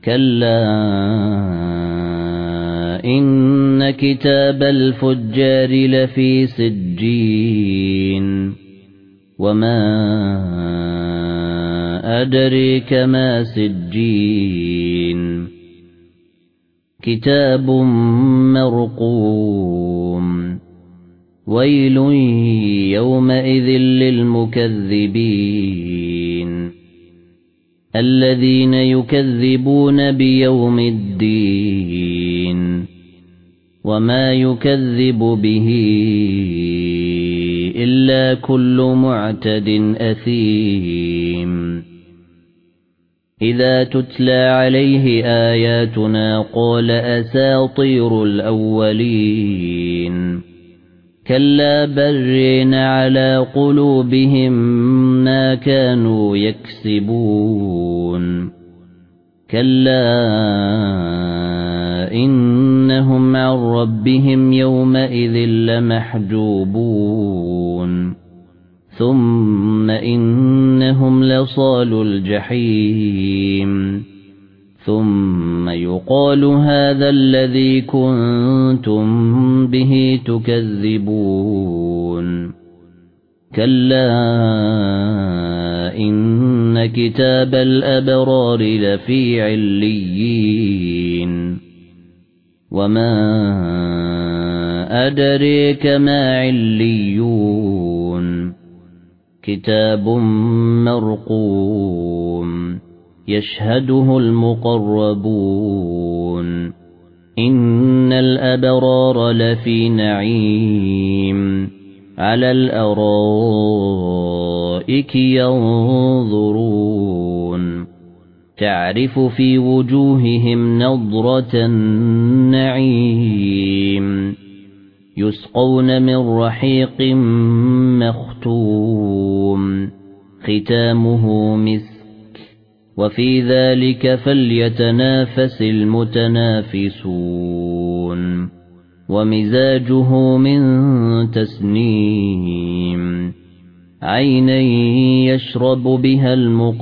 كلا إن كتاب الفجار لفي سجين وما أدريك ما سجين كتاب مرقوم ويل يومئذ للمكذبين الذين يكذبون بيوم الدين وما يكذب به إلا كل معتد أثيم إذا تتلى عليه آياتنا قال أساطير الأولين كلا برين على قلوبهم ما كانوا يكسبون كلا إنهم عن ربهم يومئذ لمحجوبون ثم إنهم لصالوا الجحيم ثم يقال هذا الذي كنتم به تكذبون كلا إن كتاب الأبرار لفي عليين وما أدريك ما عليون كتاب مرقوم يشهده المقربون إن الأبرار لفي نعيم على الأرائك ينظرون تعرف في وجوههم نضرة النعيم يسقون من رحيق مختوم ختامه مسك وفي ذلك فليتنافس المتنافسون ومزاجه من تسنيم عينا يشرب بها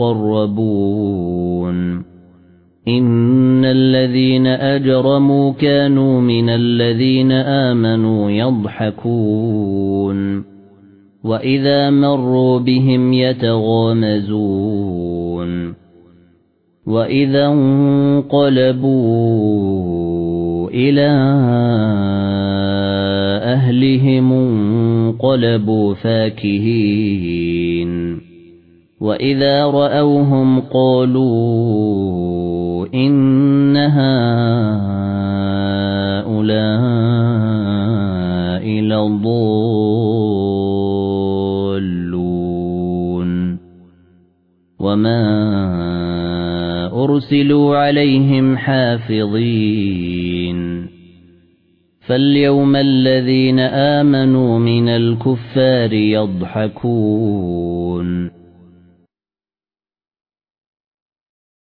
المقربون إن الذين أجرموا كانوا من الذين آمنوا يضحكون وإذا مروا بهم يتغامزون وإذا انقلبوا إلى أهلهم انقلبوا فاكهين وإذا رأوهم قالوا إن هؤلاء لضالون وما أرسلوا عليهم حافظين فاليوم الذين آمنوا من الكفار يضحكون